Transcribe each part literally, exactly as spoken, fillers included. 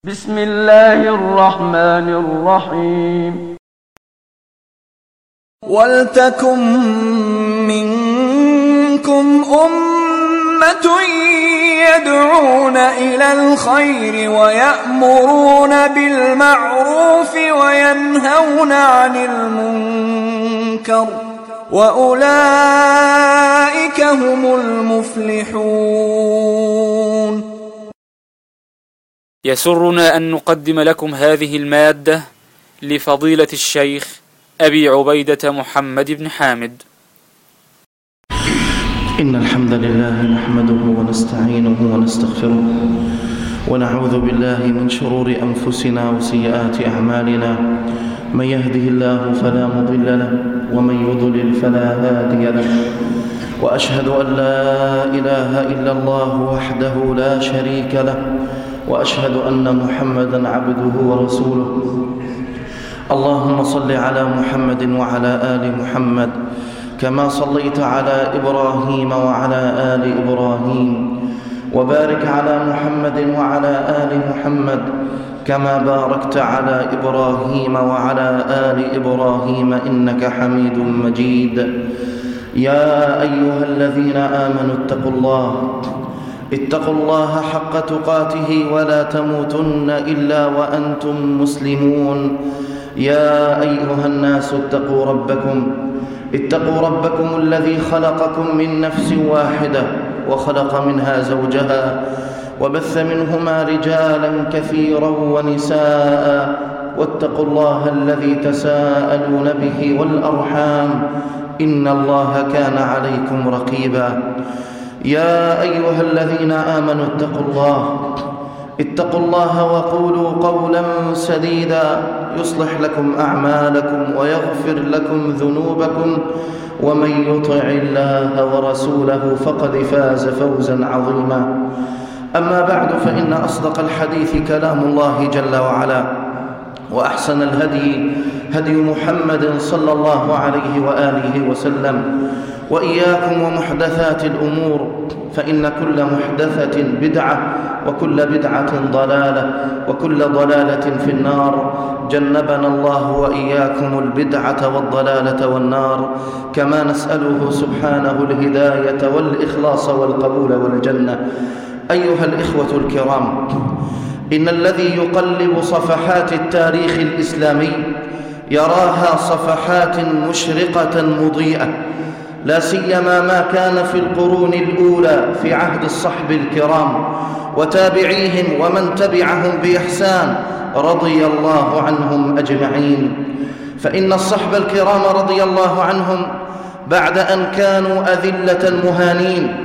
بسم الله الرحمن الرحيم. ولتكن منكم أمة يدعون إلى الخير ويأمرون بالمعروف وينهون عن المنكر وأولئك هم المفلحون. يسرنا أن نقدم لكم هذه المادة لفضيلة الشيخ أبي عبيدة محمد بن حامد. إن الحمد لله نحمده ونستعينه ونستغفره ونعوذ بالله من شرور أنفسنا وسيئات أعمالنا. من يهده الله فلا مضل له ومن يضلل فلا هادي له، وأشهد أن لا إله إلا الله وحده لا شريك له، وأشهد أن محمدًا عبده ورسوله. اللهم صل على محمد وعلى آل محمد كما صليت على إبراهيم وعلى آل إبراهيم، وبارك على محمد وعلى آل محمد كما باركت على إبراهيم وعلى آل إبراهيم إنك حميد مجيد. يا أيها الذين آمنوا اتقوا الله اتقوا الله حق تقاته ولا تموتن إلا وأنتم مسلمون. يا أيها الناس اتقوا ربكم اتقوا ربكم الذي خلقكم من نفس واحدة وخلق منها زوجها وبث منهما رجالا كثيرا ونساء، واتقوا الله الذي تساءلون به والأرحام إن الله كان عليكم رقيبا. يا أيها الذين آمنوا اتقوا الله اتقوا الله وقولوا قولا سديدا يصلح لكم أعمالكم ويغفر لكم ذنوبكم، ومن يطع الله ورسوله فقد فاز فوزا عظيما. أما بعد، فإن أصدق الحديث كلام الله جل وعلا، وأحسن الهدي هدي محمد صلى الله عليه وآله وسلم. وإياكم ومحدثات الأمور، فإن كل محدثة بدعة وكل بدعة ضلالة وكل ضلالة في النار. جنبنا الله وإياكم البدعة والضلالة والنار، كما نسأله سبحانه الهداية والإخلاص والقبول والجنة. أيها الإخوة الكرام، إن الذي يقلب صفحات التاريخ الإسلامي يراها صفحات مشرقة مضيئة، لا سيما ما كان في القرون الأولى في عهد الصحب الكرام وتابعيهم ومن تبعهم بإحسان رضي الله عنهم أجمعين. فإن الصحب الكرام رضي الله عنهم بعد أن كانوا أذلة مهانين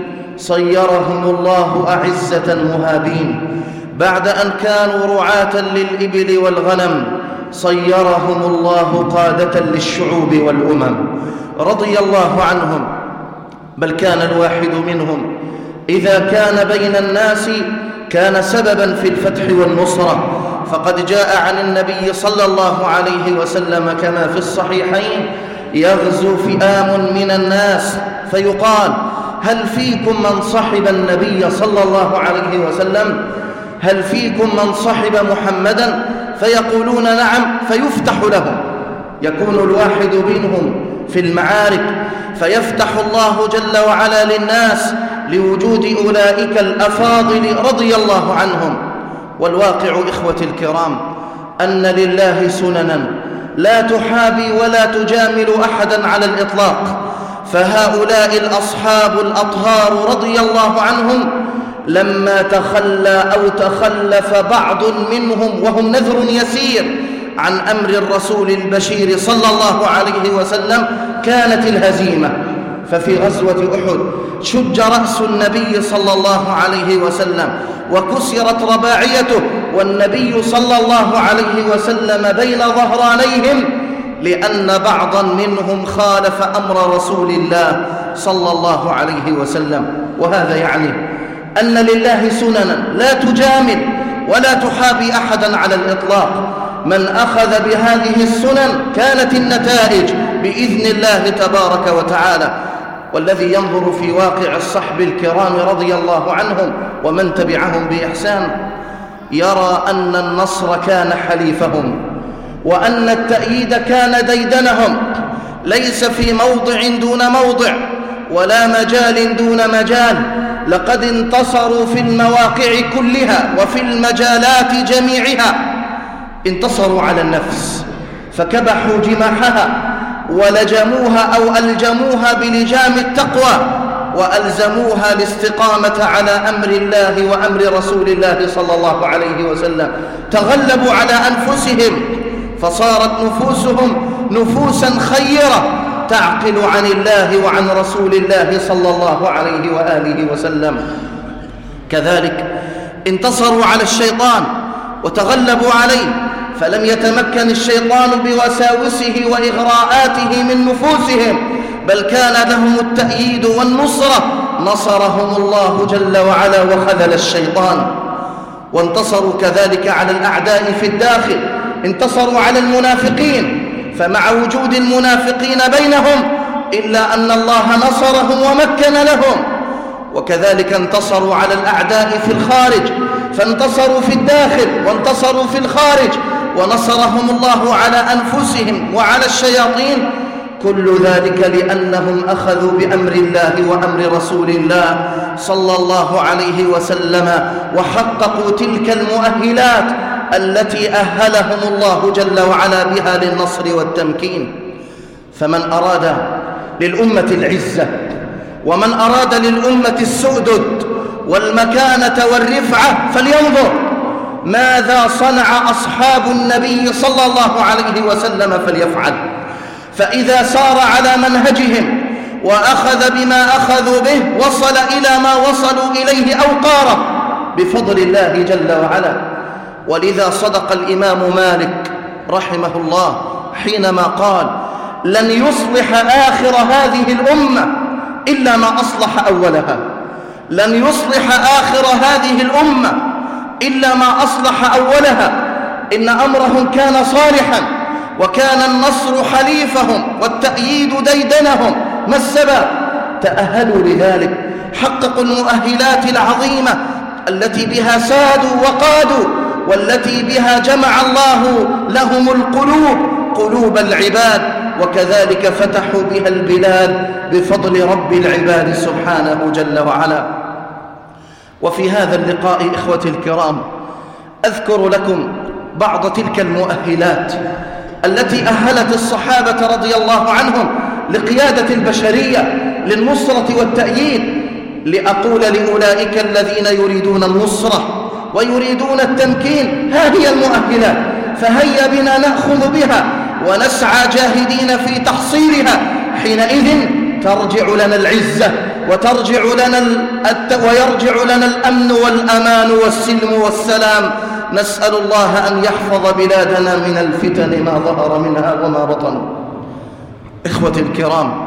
صيرهم الله أعزة مهابين، بعد أن كانوا رعاة للإبل والغنم صيرهم الله قادة للشعوب والأمم رضي الله عنهم. بل كان الواحد منهم إذا كان بين الناس كان سببا في الفتح والنصرة، فقد جاء عن النبي صلى الله عليه وسلم كما في الصحيحين: يغزو فئام من الناس فيقال: هل فيكم من صحب النبي صلى الله عليه وسلم؟ هل فيكم من صحب محمدا؟ فيقولون نعم، فيفتح لهم. يكون الواحد منهم في المعارك فيفتح الله جل وعلا للناس لوجود أولئك الأفاضل رضي الله عنهم. والواقع إخوتي الكرام أن لله سننا لا تحابي ولا تجامل أحدا على الإطلاق. فهؤلاء الأصحاب الأطهار رضي الله عنهم لما تخلى أو تخلف بعض منهم وهم نذر يسير عن أمر الرسول البشير صلى الله عليه وسلم كانت الهزيمة. ففي غزوة أحد شج رأس النبي صلى الله عليه وسلم وكسرت رباعيته، والنبي صلى الله عليه وسلم بين ظهرانيهم لأن بعضا منهم خالف أمر رسول الله صلى الله عليه وسلم. وهذا يعني أن لله سننا لا تجامل ولا تحابي أحدا على الإطلاق. من أخذ بهذه السنن كانت النتائج بإذن الله تبارك وتعالى. والذي ينظر في واقع الصحب الكرام رضي الله عنهم ومن تبعهم بإحسان يرى أن النصر كان حليفهم وأن التأييد كان ديدنهم، ليس في موضع دون موضع ولا مجال دون مجال. لقد انتصروا في المواقع كلها وفي المجالات جميعها. انتصروا على النفس فكبحوا جماحها ولجموها أو ألجموها بلجام التقوى، وألزموها الاستقامة على أمر الله وأمر رسول الله صلى الله عليه وسلم. تغلبوا على أنفسهم فصارت نفوسهم نفوسا خيرة تعقل عن الله وعن رسول الله صلى الله عليه وآله وسلم. كذلك انتصروا على الشيطان وتغلبوا عليه، فلم يتمكن الشيطان بوساوسه وإغراءاته من نفوسهم، بل كان لهم التأييد والنصرة، نصرهم الله جل وعلا وخذل الشيطان. وانتصروا كذلك على الأعداء في الداخل، انتصروا على المنافقين، فمع وجود المنافقين بينهم إلا أن الله نصرهم ومكن لهم. وكذلك انتصروا على الأعداء في الخارج، فانتصروا في الداخل وانتصروا في الخارج، ونصرهم الله على أنفسهم وعلى الشياطين. كل ذلك لأنهم أخذوا بأمر الله وأمر رسول الله صلى الله عليه وسلم، وحققوا تلك المؤهلات التي أهلهم الله جل وعلا بها للنصر والتمكين. فمن أراد للأمة العزة ومن أراد للأمة السؤدد والمكانة والرفعة فلينظر ماذا صنع أصحاب النبي صلى الله عليه وسلم فليفعل. فإذا سار على منهجهم وأخذ بما أخذوا به وصل إلى ما وصلوا إليه أو قارب بفضل الله جل وعلا. ولذا صدق الإمام مالك رحمه الله حينما قال: لن يصلح آخر هذه الأمة إلا ما أصلح أولها. لن يصلح آخر هذه الأمة إلا ما أصلح أولها. إن أمرهم كان صالحا وكان النصر حليفهم والتأييد ديدنهم. ما السبب؟ تأهلوا لذلك، حققوا المؤهلات العظيمة التي بها سادوا وقادوا، والتي بها جمع الله لهم القلوب قلوب العباد، وكذلك فتحوا بها البلاد بفضل رب العباد سبحانه جل وعلا. وفي هذا اللقاء إخوتي الكرام أذكر لكم بعض تلك المؤهلات التي أهلت الصحابة رضي الله عنهم لقيادة البشرية للنصرة والتأييد، لأقول لأولئك الذين يريدون النصرة ويريدون التمكين: ها هي المؤهلات، فهيا بنا نأخذ بها ونسعى جاهدين في تحصيلها. حينئذ ترجع لنا العزة وترجع لنا الت... ويرجع لنا الأمن والأمان والسلم والسلام. نسأل الله أن يحفظ بلادنا من الفتن ما ظهر منها وما بطن. إخوتي الكرام،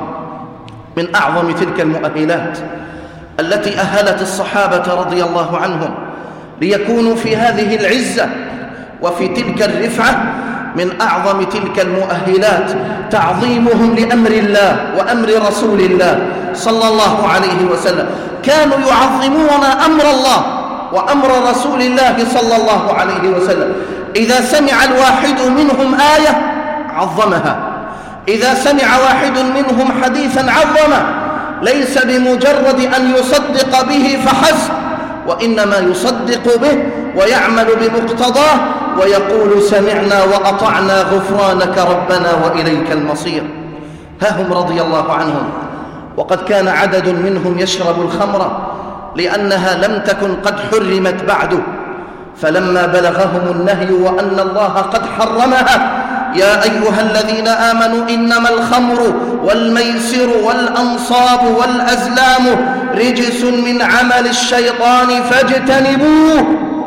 من أعظم تلك المؤهلات التي أهلت الصحابة رضي الله عنهم ليكونوا في هذه العزة وفي تلك الرفعة، من أعظم تلك المؤهلات تعظيمهم لأمر الله وأمر رسول الله صلى الله عليه وسلم. كانوا يعظمون أمر الله وأمر رسول الله صلى الله عليه وسلم. إذا سمع الواحد منهم آية عظمها، إذا سمع واحد منهم حديثا عظمه، ليس بمجرد أن يصدق به فحسب، وإنما يصدق به ويعمل بمقتضاه ويقول: سمعنا وأطعنا غفرانك ربنا وإليك المصير. ها هم رضي الله عنهم، وقد كان عدد منهم يشرب الخمر لأنها لم تكن قد حرمت بعد، فلما بلغهم النهي وأن الله قد حرمها: يا أيها الذين آمنوا إنما الخمر والميسر والأنصاب والأزلام رجس من عمل الشيطان فاجتنبوه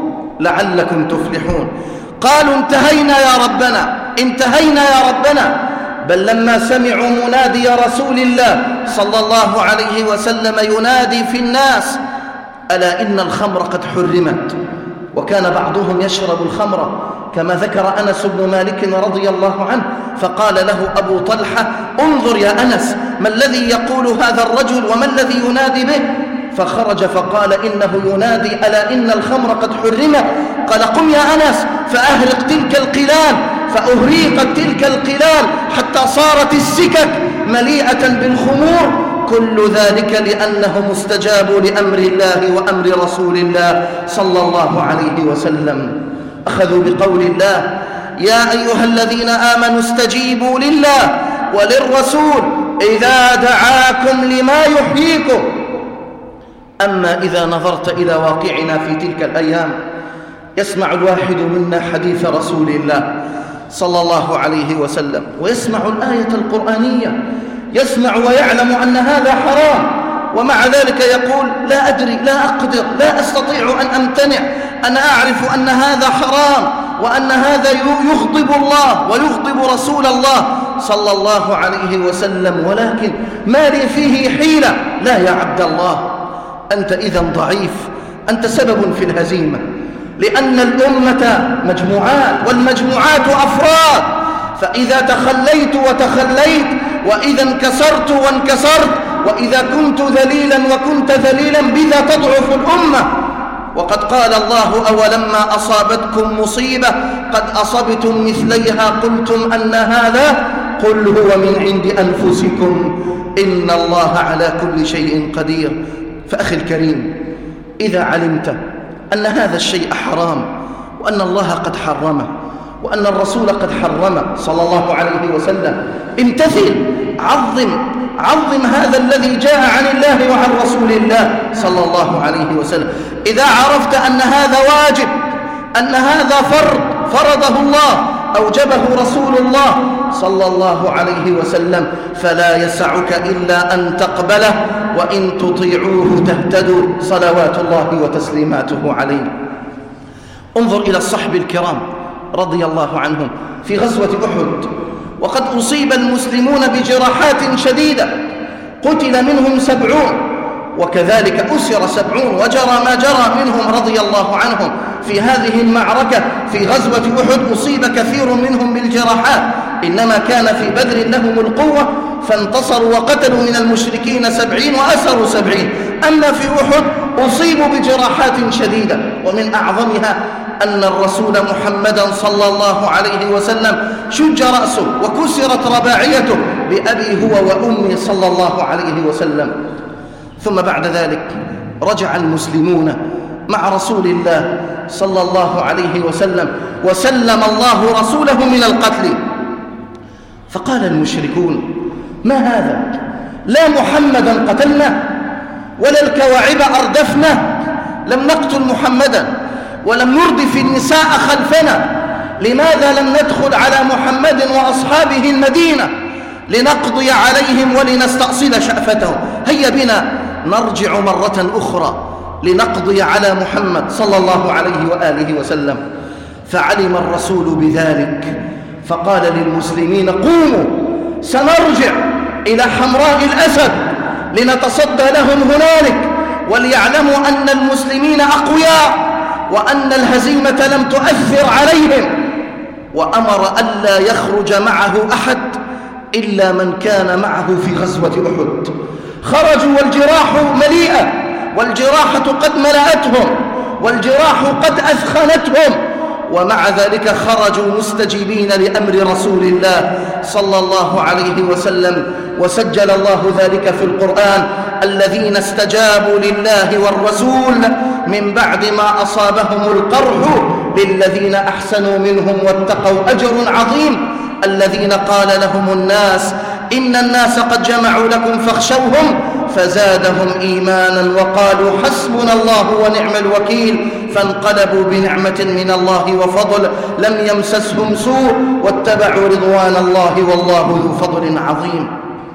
لعلكم تفلحون. قالوا: انتهينا يا ربنا، انتهينا يا ربنا. بل لما سمعوا منادي رسول الله صلى الله عليه وسلم ينادي في الناس: ألا إن الخمر قد حرمت. وكان بعضهم يشرب الخمر كما ذكر أنس بن مالك رضي الله عنه، فقال له أبو طلحة: انظر يا أنس، ما الذي يقول هذا الرجل وما الذي ينادي به؟ فخرج فقال إنه ينادي ألا إن الخمر قد حرمت. قال قم يا أنس فأهرق تلك القلال، فأهريقت تلك القلال حتى صارت السكك مليئة بالخمور. كل ذلك لأنهم استجابوا لأمر الله وأمر رسول الله صلى الله عليه وسلم. أخذوا بقول الله يا أيها الذين آمنوا استجيبوا لله وللرسول إذا دعاكم لما يحييكم. أما إذا نظرت إلى واقعنا في تلك الأيام يسمع الواحد منا حديث رسول الله صلى الله عليه وسلم ويسمع الآية القرآنية، يسمع ويعلم أن هذا حرام، ومع ذلك يقول لا أدري لا أقدر لا أستطيع أن أمتنع، أنا أعرف أن هذا حرام وأن هذا يغضب الله ويغضب رسول الله صلى الله عليه وسلم، ولكن ما لي فيه حيلة. لا يا عبد الله، أنت إذن ضعيف، أنت سبب في الهزيمة، لأن الأمة مجموعات والمجموعات أفراد، فإذا تخليت وتخليت وإذا انكسرت وانكسرت وإذا كنت ذليلا وكنت ذليلا بذا تضعف الأمة. وقد قال الله أولما أصابتكم مصيبة قد أصبتم مثليها قلتم أن هذا قل هو من عند أنفسكم إن الله على كل شيء قدير. فأخي الكريم، إذا علمت أن هذا الشيء حرام وأن الله قد حرمه وأن الرسول قد حرمه صلى الله عليه وسلم، امتثل، عظم عظم هذا الذي جاء عن الله وعن رسول الله صلى الله عليه وسلم. إذا عرفت أن هذا واجب، أن هذا فرض فرضه الله أوجبه رسول الله صلى الله عليه وسلم، فلا يسعك إلا أن تقبله، وإن تطيعوه تهتدوا صلوات الله وتسليماته عليه. انظر إلى الصحب الكرام رضي الله عنهم في غزوة أحد، وقد أصيب المسلمون بجراحات شديدة، قتل منهم سبعون، وكذلك أسر سبعون، وجرى ما جرى منهم رضي الله عنهم في هذه المعركة. في غزوة أحد أصيب كثير منهم بالجراحات، إنما كان في بدر لهم القوة فانتصروا وقتلوا من المشركين سبعين وأسروا سبعين. أما في أحد أصيبوا بجراحات شديدة، ومن أعظمها أن الرسول محمدا صلى الله عليه وسلم شج رأسه وكسرت رباعيته بأبي هو وأمي صلى الله عليه وسلم. ثم بعد ذلك رجع المسلمون مع رسول الله صلى الله عليه وسلم وسلم الله رسوله من القتل. فقال المشركون ما هذا؟ لا محمدا قتلنا ولا الكواعب أردفنا، لم نقتل محمدا ولم نردف النساء خلفنا، لماذا لم ندخل على محمد وأصحابه المدينة لنقضي عليهم ولنستأصل شأفتهم؟ هيا بنا نرجع مرة أخرى لنقضي على محمد صلى الله عليه وآله وسلم. فعلم الرسول بذلك فقال للمسلمين قوموا سنرجع إلى حمراء الأسد لنتصدى لهم هنالك، وليعلموا أن المسلمين أقوياء وأن الهزيمة لم تؤثر عليهم. وأمر ألا يخرج معه أحد إلا من كان معه في غزوة أحد. خرجوا والجراح مليئة، والجراحة قد ملأتهم، والجراح قد أثخنتهم، ومع ذلك خرجوا مستجيبين لأمر رسول الله صلى الله عليه وسلم. وسجل الله ذلك في القرآن الذين استجابوا لله والرسول من بعد ما أصابهم القرح للذين أحسنوا منهم واتقوا أجر عظيم. الذين قال لهم الناس إن الناس قد جمعوا لكم فاخشوهم فزادهم إيمانا وقالوا حسبنا الله ونعم الوكيل، فانقلبوا بنعمة من الله وفضل لم يمسسهم سوء واتبعوا رضوان الله والله ذو فضل عظيم.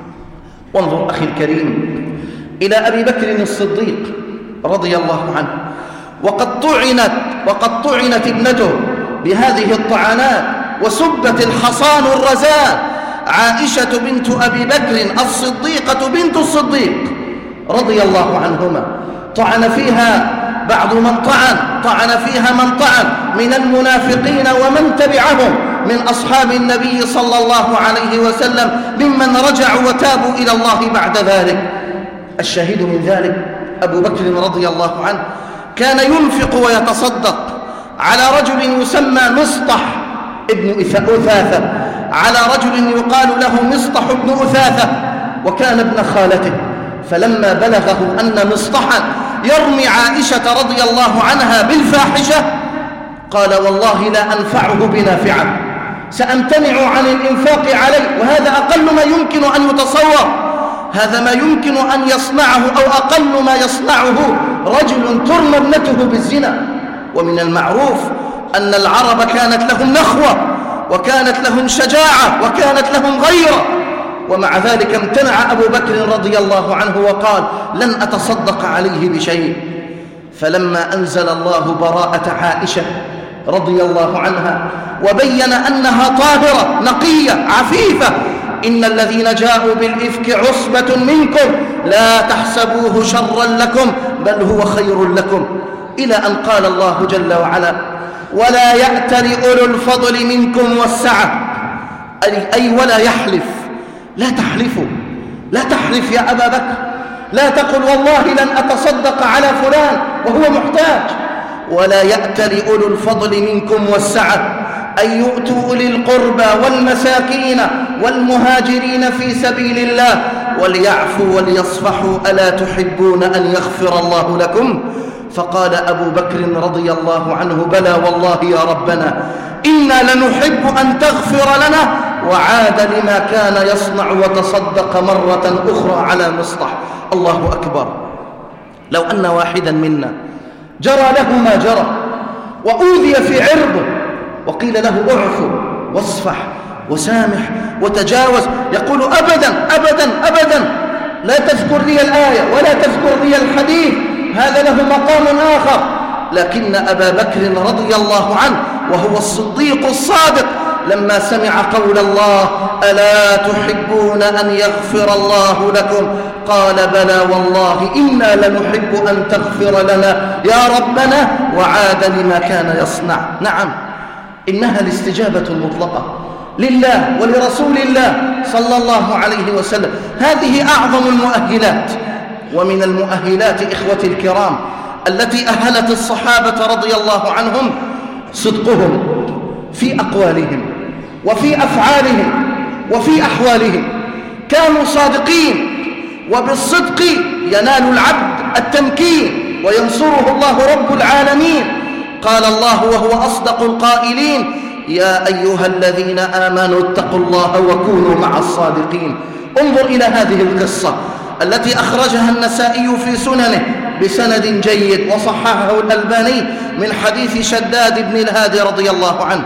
وانظر أخي الكريم إلى أبي بكر الصديق رضي الله عنه، وقد طعنت وقد طعنت ابنته بهذه الطعنات وسبت الحصان الرزان عائشة بنت أبي بكر الصديقة بنت الصديق رضي الله عنهما. طعن فيها بعض من طعن طعن فيها من طعن من المنافقين ومن تبعهم من أصحاب النبي صلى الله عليه وسلم ممن رجعوا وتابوا إلى الله بعد ذلك. الشاهد من ذلك أبو بكر رضي الله عنه كان ينفق ويتصدق على رجل يسمى مصطح ابن أثاثة، على رجل يقال له مصطح ابن أثاثة، وكان ابن خالته. فلما بلغه أن مصطحا يرمي عائشة رضي الله عنها بالفاحشة قال والله لا أنفعه بنافعة، سأمتنع عن الإنفاق عليه، وهذا أقل ما يمكن أن يتصور، هذا ما يمكن أن يصنعه أو أقل ما يصنعه رجل ترمى ابنته بالزنا. ومن المعروف أن العرب كانت لهم نخوة وكانت لهم شجاعة وكانت لهم غيرة، ومع ذلك امتنع أبو بكر رضي الله عنه وقال لن أتصدق عليه بشيء. فلما أنزل الله براءة عائشة رضي الله عنها وبين أنها طاهرة نقية عفيفة، إن الذين جاءوا بالإفك عصبة منكم لا تحسبوه شرا لكم بل هو خير لكم، إلى أن قال الله جل وعلا ولا يأتل أولو الفضل منكم والسعة، أي ولا يحلف، لا تحلفوا، لا تحلف يا أبا بكر، لا تقل والله لن أتصدق على فلان وهو محتاج. ولا يأتل أولو الفضل منكم والسعة أن يؤتوا أولي القربى والمساكين والمهاجرين في سبيل الله وليعفوا وليصفحوا ألا تحبون أن يغفر الله لكم؟ فقال أبو بكر رضي الله عنه بلى والله يا ربنا إنا لنحب أن تغفر لنا، وعاد لما كان يصنع وتصدق مرة أخرى على مصطح. الله أكبر. لو أن واحدا منا جرى له ما جرى وأوذي في عرضه وقيل له اعفو واصفح وسامح وتجاوز، يقول أبدا أبدا أبدا لا تذكر لي الآية ولا تذكر لي الحديث، هذا له مقام آخر. لكن أبا بكر رضي الله عنه وهو الصديق الصادق لما سمع قول الله ألا تحبون أن يغفر الله لكم قال بلى والله إنا لنحب أن تغفر لنا يا ربنا، وعاد لما كان يصنع. نعم، إنها الاستجابة المطلقة لله ولرسول الله صلى الله عليه وسلم، هذه أعظم المؤهلات. ومن المؤهلات إخوتي الكرام التي أهلت الصحابة رضي الله عنهم صدقهم في أقوالهم وفي أفعالهم وفي أحوالهم، كانوا صادقين، وبالصدق ينال العبد التمكين وينصره الله رب العالمين. قال الله وهو أصدق القائلين يا أيها الذين آمنوا اتقوا الله وكونوا مع الصادقين. انظر إلى هذه القصة التي أخرجها النسائي في سننه بسند جيد وصححه الألباني من حديث شداد بن الهادي رضي الله عنه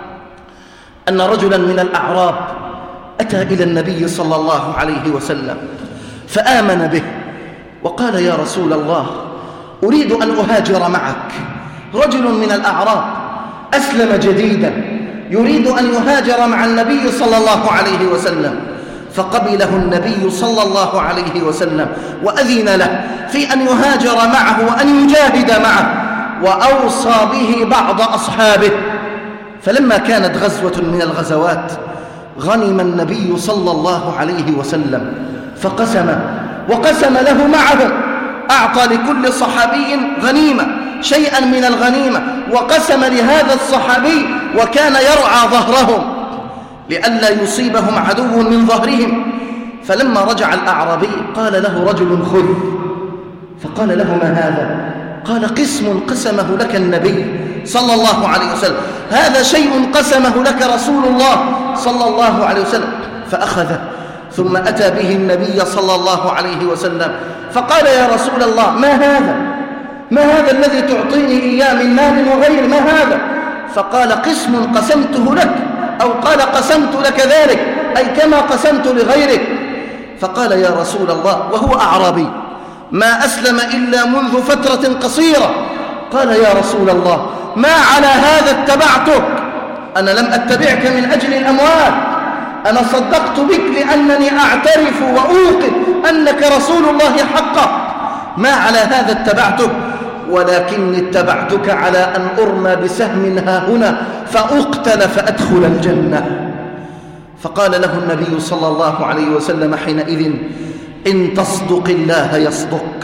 أن رجلا من الأعراب أتى إلى النبي صلى الله عليه وسلم فآمن به وقال يا رسول الله أريد أن أهاجر معك. رجل من الأعراب أسلم جديدا يريد أن يهاجر مع النبي صلى الله عليه وسلم، فقبله النبي صلى الله عليه وسلم وأذن له في أن يهاجر معه وأن يجاهد معه، وأوصى به بعض أصحابه. فلما كانت غزوة من الغزوات غنم النبي صلى الله عليه وسلم فقسم وقسم له معه، أعطى لكل صحابي غنيمة شيئا من الغنيمة، وقسم لهذا الصحابي وكان يرعى ظهرهم لئلا يصيبهم عدو من ظهرهم. فلما رجع الأعرابي قال له رجل خذ، فقال له ما هذا؟ قال قسم قسمه لك النبي صلى الله عليه وسلم، هذا شيء قسمه لك رسول الله صلى الله عليه وسلم. فأخذه ثم أتى به النبي صلى الله عليه وسلم فقال يا رسول الله ما هذا؟ ما هذا الذي تعطيني إياه من مال وغير؟ ما هذا؟ فقال قسم قسمته لك، أو قال قسمت لك ذلك أي كما قسمت لغيرك. فقال يا رسول الله وهو أعرابي ما أسلم إلا منذ فترة قصيرة. قال يا رسول الله ما على هذا اتبعتك، أنا لم أتبعك من أجل الأموال، أنا صدقت بك لأنني أعترف وأوقن أنك رسول الله حقا، ما على هذا اتبعتك، ولكني اتبعتك على أن أرمى بسهم ها هنا فأقتل فأدخل الجنة. فقال له النبي صلى الله عليه وسلم حينئذ إن تصدق الله يصدق.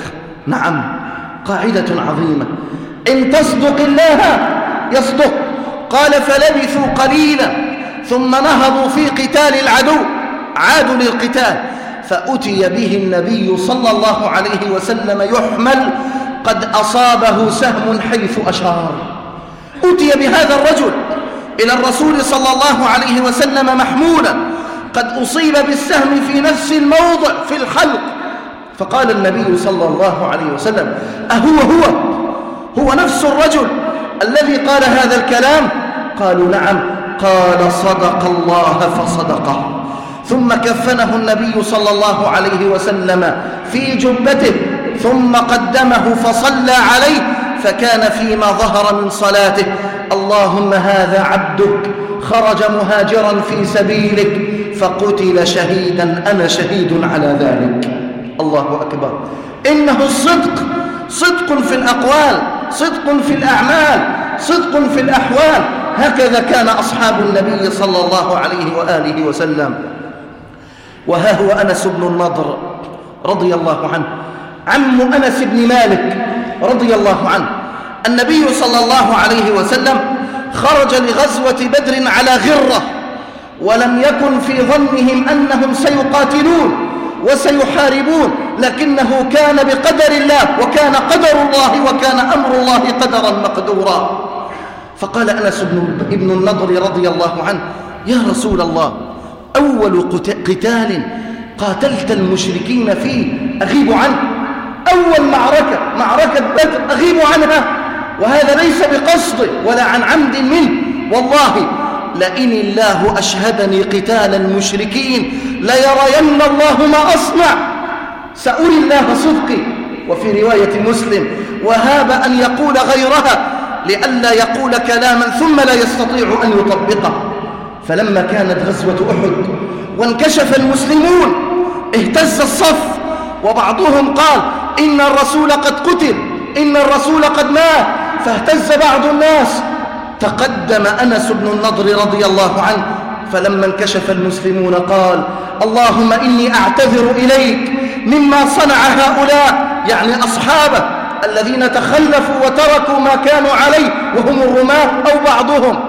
نعم، قاعدة عظيمة، إن تصدق الله يصدق. قال فلبثوا قليلا ثم نهضوا في قتال العدو، عادوا للقتال، فأتي به النبي صلى الله عليه وسلم يحمل قد أصابه سهم حيث أشار. أتي بهذا الرجل إلى الرسول صلى الله عليه وسلم محمولا قد أصيب بالسهم في نفس الموضع في الحلق. فقال النبي صلى الله عليه وسلم أهو هو هو نفس الرجل الذي قال هذا الكلام؟ قالوا نعم. قال صدق الله فصدقه. ثم كفنه النبي صلى الله عليه وسلم في جبته ثم قدمه فصلى عليه، فكان فيما ظهر من صلاته اللهم هذا عبدك خرج مهاجرا في سبيلك فقتل شهيدا أنا شهيد على ذلك. الله أكبر. إنه الصدق، صدق في الأقوال، صدق في الأعمال، صدق في الأحوال. هكذا كان أصحاب النبي صلى الله عليه وآله وسلم. وها هو أنس بن النضر رضي الله عنه، عم أنس بن مالك رضي الله عنه. النبي صلى الله عليه وسلم خرج لغزوة بدر على غرة، ولم يكن في ظنهم أنهم سيقاتلون وسيحاربون، لكنه كان بقدر الله وكان قدر الله وكان أمر الله قدرا مقدورا. فقال أنس بن النضر رضي الله عنه يا رسول الله، أول قتال قاتلت المشركين فيه أغيب عنه، أول معركة معركة بدر أغيب عنها، وهذا ليس بقصد ولا عن عمد منه، والله لئن الله أشهدني قتال المشركين ليرين الله ما أصنع، سأري الله صدقي. وفي رواية مسلم وهاب أن يقول غيرها لئلا يقول كلاما ثم لا يستطيع أن يطبقه. فلما كانت غزوة أحد وانكشف المسلمون اهتز الصف، وبعضهم قال إن الرسول قد قتل، إن الرسول قد مات، فاهتز بعض الناس. تقدم أنس بن النضر رضي الله عنه فلما انكشف المسلمون قال اللهم إني أعتذر إليك مما صنع هؤلاء، يعني أصحابه الذين تخلفوا وتركوا ما كانوا عليه وهم الرماة أو بعضهم،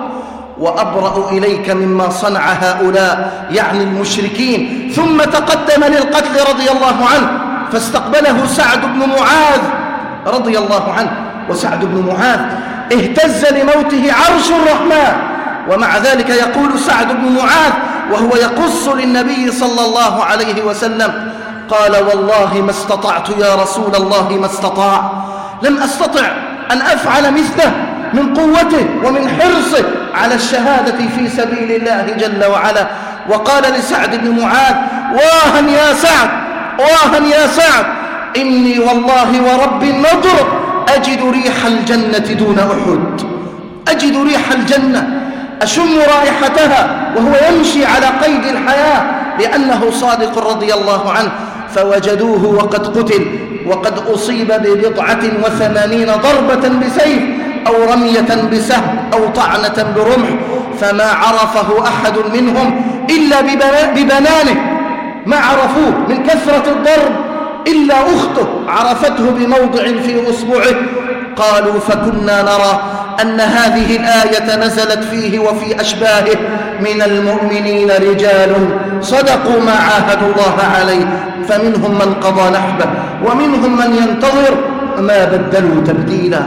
وأبرأ إليك مما صنع هؤلاء يعني المشركين. ثم تقدم للقتل رضي الله عنه، فاستقبله سعد بن معاذ رضي الله عنه. وسعد بن معاذ اهتز لموته عرش الرحمن، ومع ذلك يقول سعد بن معاذ وهو يقص للنبي صلى الله عليه وسلم قال والله ما استطعت يا رسول الله ما استطاع، لم أستطع أن أفعل مثله من قوته ومن حرصه على الشهادة في سبيل الله جل وعلا. وقال لسعد بن معاذ واها يا سعد، واها يا سعد، إني والله ورب النضر أجد ريح الجنة دون أحد، أجد ريح الجنة، أشم رائحتها وهو يمشي على قيد الحياة لأنه صادق رضي الله عنه. فوجدوه وقد قتل وقد أصيب ببضعة وثمانين ضربة بسيف أو رمية بسهم أو طعنة برمح، فما عرفه أحد منهم إلا ببنانه، ما عرفوه من كثرة الضرب إلا أخته عرفته بموضع في أصبعه. قالوا فكنا نرى أن هذه الآية نزلت فيه وفي أشباهه من المؤمنين رجال صدقوا ما عاهدوا الله عليه، فمنهم من قضى نحبه ومنهم من ينتظر، ما بدلوا تبديلا.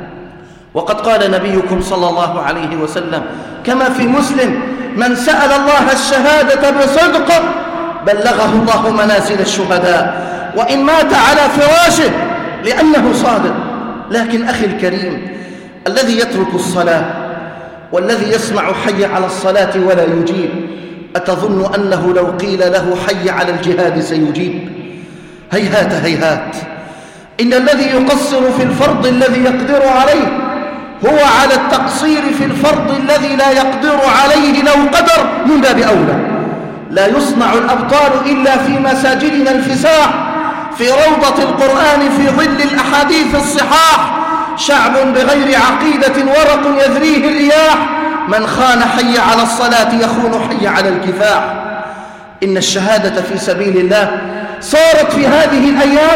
وقد قال نبيكم صلى الله عليه وسلم كما في مسلم من سأل الله الشهادة بصدق بلغه الله منازل الشهداء وإن مات على فراشه لأنه صادق. لكن أخي الكريم الذي يترك الصلاة والذي يسمع حي على الصلاة ولا يجيب، أتظن أنه لو قيل له حي على الجهاد سيجيب؟ هيهات هيهات. إن الذي يقصر في الفرض الذي يقدر عليه هو على التقصير في الفرض الذي لا يقدر عليه لو قدر من باب أولى. لا يصنع الأبطال إلا في مساجدنا الفساح، في روضة القرآن، في ظل الأحاديث الصحاح، شعب بغير عقيدة ورق يذريه الرياح، من خان حي على الصلاة يخون حي على الكفاح. إن الشهادة في سبيل الله صارت في هذه الأيام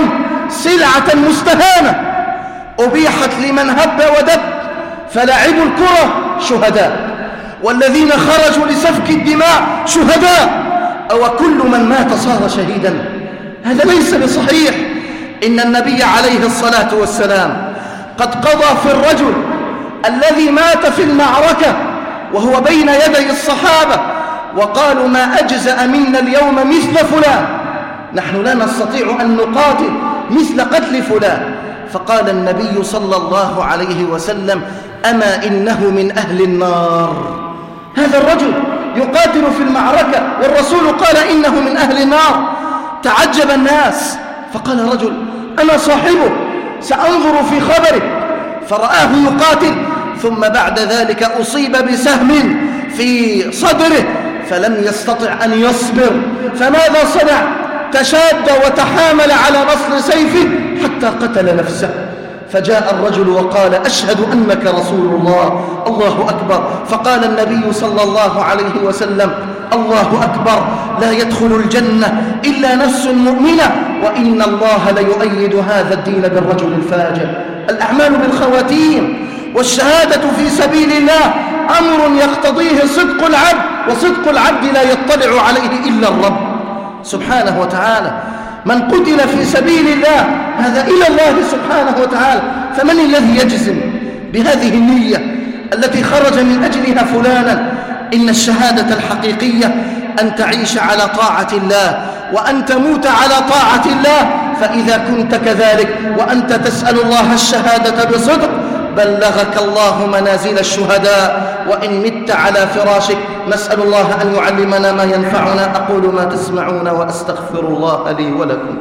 سلعة مستهانة أبيحت لمن هب ودب، فلاعبو الكرة شهداء، والذين خرجوا لسفك الدماء شهداء، أو كل من مات صار شهيدا؟ هذا ليس بصحيح. إن النبي عليه الصلاة والسلام قد قضى في الرجل الذي مات في المعركة وهو بين يدي الصحابة، وقالوا ما أجزأ منا اليوم مثل فلان، نحن لا نستطيع أن نقاتل مثل قتل فلان. فقال النبي صلى الله عليه وسلم أما إنه من أهل النار. هذا الرجل يقاتل في المعركة والرسول قال إنه من أهل النار. تعجب الناس، فقال رجل أنا صاحبه سأنظر في خبره، فرآه يقاتل، ثم بعد ذلك أصيب بسهم في صدره فلم يستطع أن يصبر، فماذا صنع؟ تشاد وتحامل على نصل سيفه حتى قتل نفسه. فجاء الرجل وقال أشهد أنك رسول الله. الله أكبر. فقال النبي صلى الله عليه وسلم الله أكبر، لا يدخل الجنة إلا نفس مؤمنة، وإن الله ليؤيد هذا الدين بالرجل الفاجر. الأعمال بالخواتيم، والشهادة في سبيل الله أمر يقتضيه صدق العبد، وصدق العبد لا يطلع عليه إلا الرب سبحانه وتعالى. من قتل في سبيل الله هذا إلى الله سبحانه وتعالى. فمن الذي يجزم بهذه النية التي خرج من أجلها فلانا؟ إن الشهادة الحقيقية أن تعيش على طاعة الله وأن تموت على طاعة الله. فإذا كنت كذلك وأنت تسأل الله الشهادة بصدق بلغك الله منازل الشهداء. وإن مت على فراشك نسأل الله أن يعلمنا ما ينفعنا. أقول ما تسمعون وأستغفر الله لي ولكم.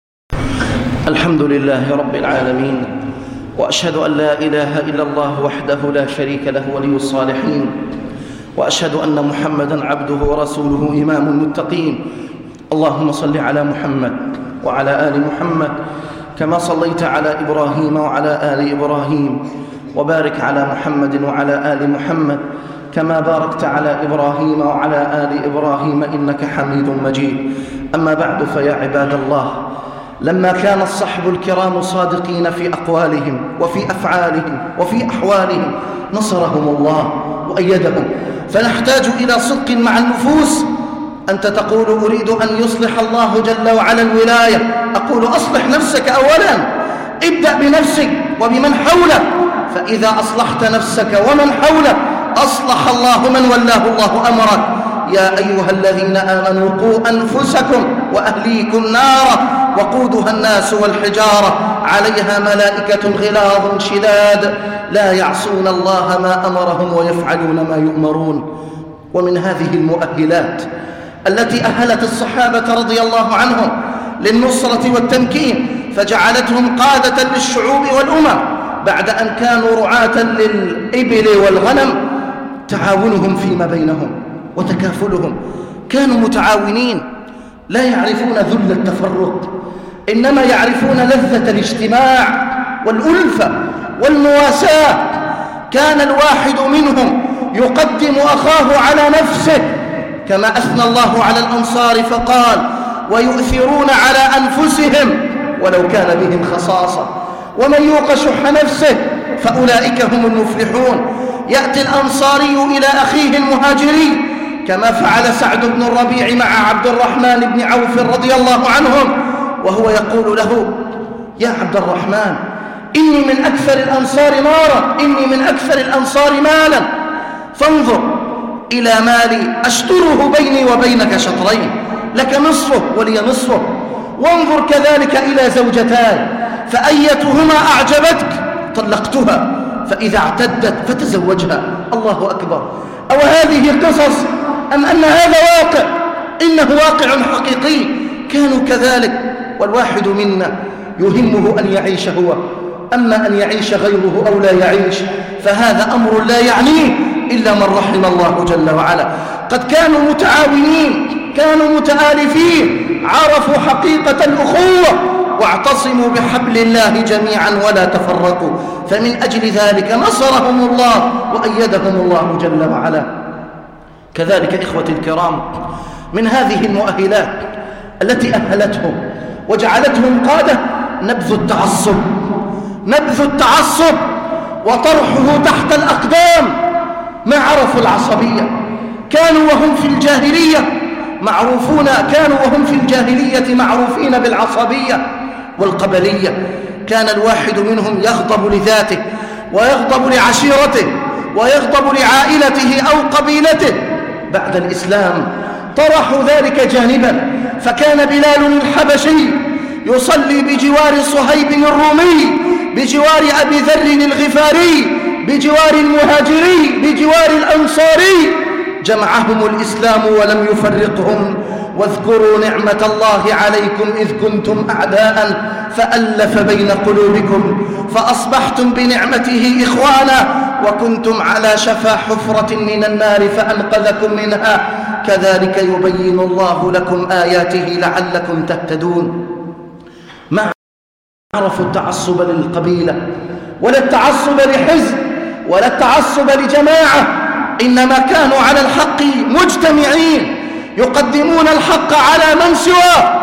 الحمد لله رب العالمين، وأشهد أن لا إله إلا الله وحده لا شريك له ولي الصالحين، وأشهد أن محمدًا عبده ورسوله إمام المتقين. اللهم صل على محمد وعلى آل محمد كما صليت على إبراهيم وعلى آل إبراهيم، وبارك على محمد وعلى آل محمد كما باركت على إبراهيم وعلى آل إبراهيم إنك حميد مجيد. أما بعد، فيا عباد الله، لما كان الصحب الكرام صادقين في أقوالهم وفي أفعالهم وفي أحوالهم نصرهم الله وأيدهم. فنحتاج إلى صدق مع النفوس. أنت تقول أريد أن يصلح الله جل وعلا الولاية، أقول أصلح نفسك أولا، ابدأ بنفسك وبمن حولك، فإذا أصلحت نفسك ومن حولك أصلح الله من ولاه الله أمرك. يا أيها الذين آمنوا قوا أنفسكم وأهليكم نارا وقودها الناس والحجارة عليها ملائكة غلاظ شداد لا يعصون الله ما أمرهم ويفعلون ما يؤمرون. ومن هذه المؤهلات التي أهلت الصحابة رضي الله عنهم للنصرة والتمكين فجعلتهم قادة للشعوب والأمم بعد أن كانوا رعاة للإبل والغنم، تعاونهم فيما بينهم وتكافلهم. كانوا متعاونين لا يعرفون ذل التفرق، إنما يعرفون لذة الاجتماع والألفة والمواساة. كان الواحد منهم يقدم أخاه على نفسه، كما أثنى الله على الأنصار فقال ويؤثرون على أنفسهم ولو كان بهم خصاصة ومن يوق شح نفسه فأولئك هم المفلحون. يأتي الأنصاري إلى أخيه المهاجري كما فعل سعد بن الربيع مع عبد الرحمن بن عوف رضي الله عنهم، وهو يقول له يا عبد الرحمن إني من أكثر الأنصار نارا، إني من أكثر الأنصار مالا، فانظر إلى مالي أشطره بيني وبينك شطرين، لك نصفه ولي نصفه، وانظر كذلك إلى زوجتان فأيتهما أعجبتك طلقتها، فإذا اعتدت فتزوجها. الله أكبر. أو هذه قصص أم أن هذا واقع؟ إنه واقع حقيقي. كانوا كذلك، والواحد منا يهمه أن يعيش هو، أما أن يعيش غيره أو لا يعيش فهذا أمر لا يعنيه إلا من رحم الله جل وعلا. قد كانوا متعاونين، كانوا متآلفين، عرفوا حقيقة الأخوة واعتصموا بحبل الله جميعا ولا تفرقوا. فمن أجل ذلك نصرهم الله وأيدهم الله جل وعلا. كذلك إخوتي الكرام، من هذه المؤهلات التي أهلتهم وجعلتهم قادة نبذ التعصب، نبذ التعصب وطرحه تحت الأقدام. ما عرفوا العصبية، كانوا وهم في الجاهلية معروفون كانوا وهم في الجاهلية معروفين بالعصبية والقبلية. كان الواحد منهم يغضب لذاته ويغضب لعشيرته ويغضب لعائلته أو قبيلته. بعد الإسلام طرحوا ذلك جانبا، فكان بلال الحبشي يصلي بجوار صهيب الرومي، بجوار أبي ذر الغفاري، بجوار المهاجري، بجوار الأنصاري. جمعهم الإسلام ولم يفرقهم. واذكروا نعمة الله عليكم إذ كنتم أعداء فألف بين قلوبكم فأصبحتم بنعمته إخوانا وكنتم على شفا حفرة من النار فأنقذكم منها كذلك يبين الله لكم آياته لعلكم تهتدون. ما عرفوا التعصب للقبيلة ولا التعصب لحزب ولا التعصب لجماعة، إنما كانوا على الحق مجتمعين يقدمون الحق على من سواه.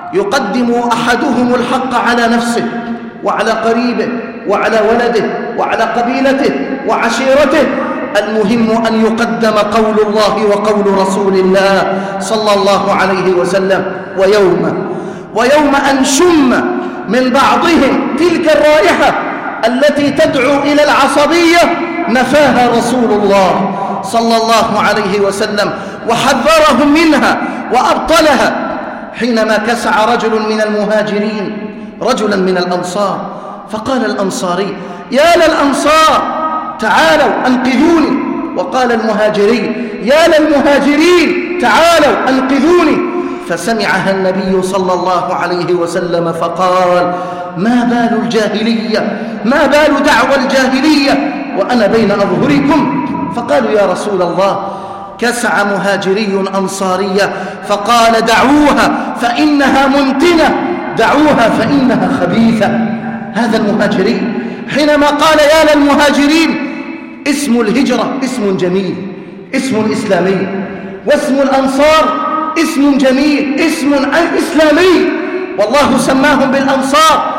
يقدم أحدهم الحق على نفسه وعلى قريبه وعلى ولده وعلى قبيلته وعشيرته. المهم أن يقدم قول الله وقول رسول الله صلى الله عليه وسلم. ويوم ويوم أن شم من بعضهم تلك الرائحة التي تدعو إلى العصبية نفاها رسول الله صلى الله عليه وسلم وحذرهم منها وأبطلها حينما كسع رجل من المهاجرين رجلا من الأنصار، فقال الأنصاري: يا للأنصار تعالوا أنقذوني. وقال المهاجري: يا للمهاجرين تعالوا أنقذوني. فسمعها النبي صلى الله عليه وسلم فقال: ما بال الجاهلية، ما بال دعوى الجاهلية وأنا بين أظهركم. فقالوا: يا رسول الله. كسع مهاجري أنصارية فقال: دعوها فإنها منتنة، دعوها فإنها خبيثة. هذا المهاجري حينما قال يا للمهاجرين، اسم الهجرة اسم جميل، اسم إسلامي، واسم الأنصار اسم جميل، اسم إسلامي، والله سماهم بالأنصار.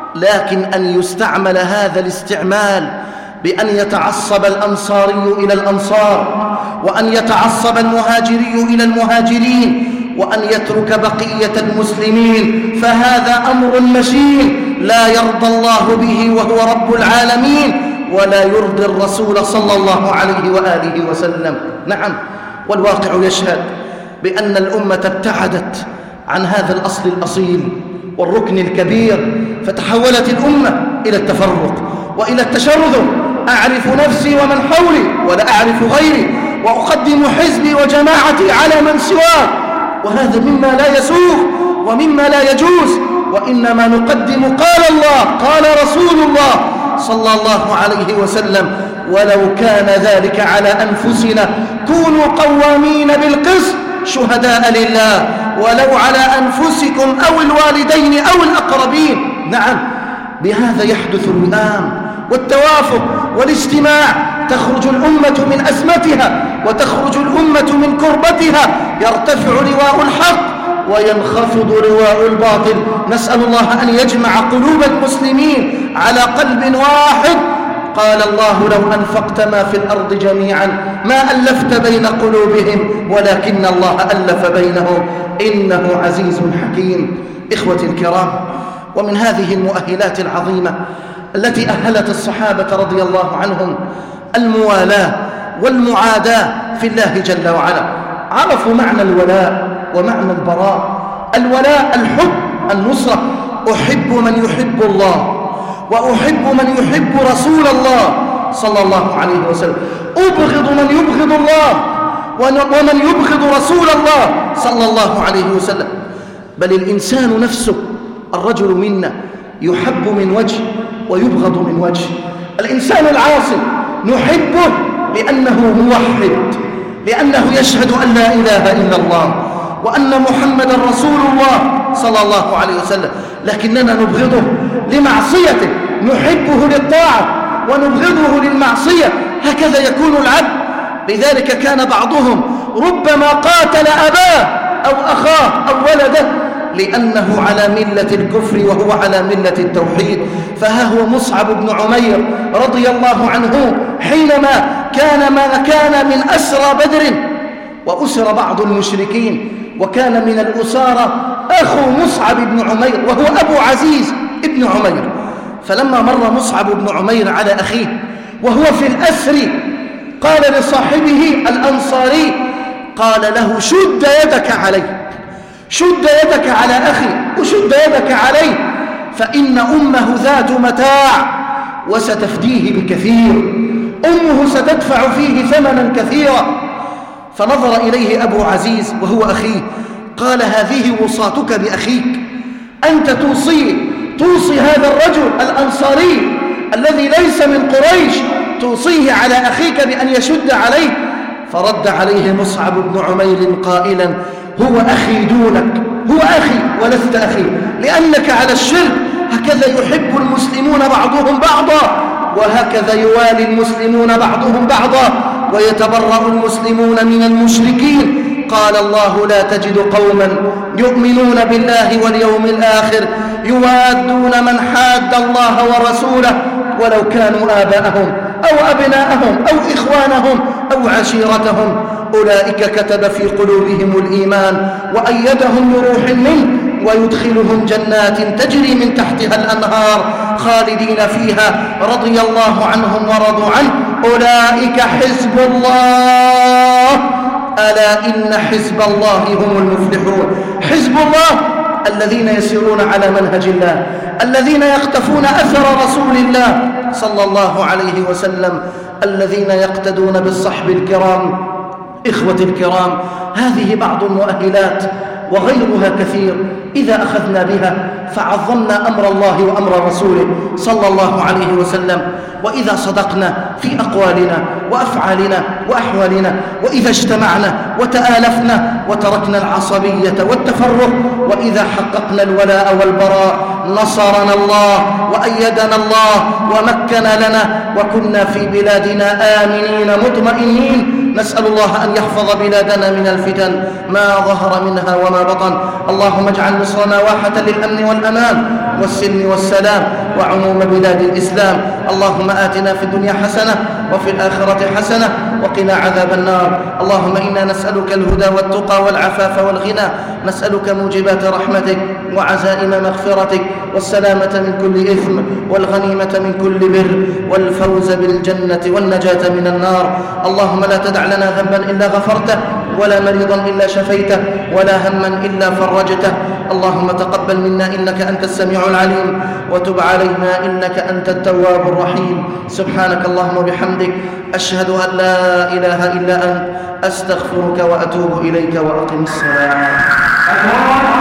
لكن أن يستعمل هذا الاستعمال بأن يتعصب الأنصاري إلى الأنصار وأن يتعصب المهاجري إلى المهاجرين وأن يترك بقية المسلمين، فهذا أمر مشين لا يرضى الله به وهو رب العالمين ولا يرضي الرسول صلى الله عليه وآله وسلم. نعم، والواقع يشهد بأن الأمة ابتعدت عن هذا الأصل الأصيل والركن الكبير، فتحولت الأمة إلى التفرق وإلى التشرذم. أعرف نفسي ومن حولي ولا أعرف غيري، وأقدم حزبي وجماعتي على من سواه، وهذا مما لا يسوغ ومما لا يجوز، وإنما نقدم قال الله قال رسول الله صلى الله عليه وسلم: ولو كان ذلك على أنفسنا كونوا قوامين بالقسط شهداء لله ولو على أنفسكم أو الوالدين أو الأقربين. نعم، بهذا يحدث الوئام والتوافق والاجتماع، تخرج الأمة من أزمتها وتخرج الأمة من كربتها، يرتفع لواء الحق وينخفض لواء الباطل. نسأل الله أن يجمع قلوب المسلمين على قلب واحد. قال الله: لو أنفقت ما في الأرض جميعا ما ألفت بين قلوبهم ولكن الله ألف بينهم إنه عزيز حكيم. إخوتي الكرام، ومن هذه المؤهلات العظيمة التي أهلت الصحابة رضي الله عنهم الموالاة والمعاداة في الله جل وعلا. عرفوا معنى الولاء ومعنى البراء. الولاء الحب، النصرة. أحب من يحب الله وأحب من يحب رسول الله صلى الله عليه وسلم. أبغض من يبغض الله ومن يبغض رسول الله صلى الله عليه وسلم. بل الإنسان نفسه، الرجل منا يحب من وجه ويبغض من وجه. الإنسان العاصي نحبه لأنه موحد، لأنه يشهد أن لا إله إلا الله وأن محمدا رسول الله صلى الله عليه وسلم، لكننا نبغضه لمعصيته، نحبه للطاعة ونبغضه للمعصية. هكذا يكون العبد. لذلك كان بعضهم ربما قاتل أباه أو أخاه أو ولده لأنه على ملة الكفر وهو على ملة التوحيد. فها هو مصعب بن عمير رضي الله عنه حينما كان ما كان من أسرى بدر وأسر بعض المشركين، وكان من الأسارة أخو مصعب بن عمير وهو أبو عزيز ابن عمير. فلما مر مصعب بن عمير على أخيه وهو في الأسر قال لصاحبه الأنصاري، قال له: شد يدك عليه، شد يدك على أخي وشد يدك عليه، فإن أمه ذات متاع وستفديه بكثير، أمه ستدفع فيه ثمنا كثيرا. فنظر إليه أبو عزيز وهو أخيه قال: هذه وصاتك بأخيك، أنت توصي توصي هذا الرجل الأنصاري الذي ليس من قريش، توصيه على أخيك بأن يشد عليه؟ فرد عليه مصعب بن عمير قائلا: هو أخي دونك، هو أخي ولست أخي، لأنك على الشرك. هكذا يحب المسلمون بعضهم بعضا، وهكذا يوالي المسلمون بعضهم بعضا، ويتبرأ المسلمون من المشركين. قال الله: لا تجد قوما يؤمنون بالله واليوم الآخر يوادون من حاد الله ورسوله ولو كانوا آباءهم أو أبناءهم أو إخوانهم أو عشيرتهم، أولئك كتب في قلوبهم الإيمان وأيدهم بروح منه ويدخلهم جنات تجري من تحتها الأنهار خالدين فيها رضي الله عنهم ورضوا عنه، أولئك حزب الله، ألا إن حزب الله هم المفلحون. حزب الله الذين يسيرون على منهج الله، الذين يقتفون أثر رسول الله صلى الله عليه وسلم، الذين يقتدون بالصحب الكرام. إخوة الكرام، هذه بعض المؤهلات وغيرها كثير إذا أخذنا بها فعظمنا أمر الله وأمر رسوله صلى الله عليه وسلم، وإذا صدقنا في أقوالنا وأفعالنا وأحوالنا، وإذا اجتمعنا وتآلفنا وتركنا العصبية والتفرق، وإذا حققنا الولاء والبراء نصرنا الله وأيدنا الله ومكن لنا وكنا في بلادنا آمنين مطمئنين. نسأل الله أن يحفظ بلادنا من الفتن ما ظهر منها وما بطن. اللهم اجعل مصرنا واحة للأمن والأمان والسلم والسلام وعموم بلاد الإسلام. اللهم آتنا في الدنيا حسنة وفي الآخرة حسنة وقنا عذاب النار. اللهم إنا نسألك الهدى والتقى والعفاف والغنى، نسألك موجبات رحمتك وعزائم مغفرتك والسلامة من كل إثم والغنيمة من كل بر والفوز بالجنة والنجاة من النار. اللهم لا تدع لنا ذنبا إلا غفرته ولا مريضا إلا شفيته ولا هما إلا فرجته. اللهم تقبل منا إنك أنت السميع العليم وتب علينا إنك أنت التواب الرحيم. سبحانك اللهم وبحمدك، أشهد أن لا إله إلا أنت، أستغفرك وأتوب إليك، وأقم الصلاة.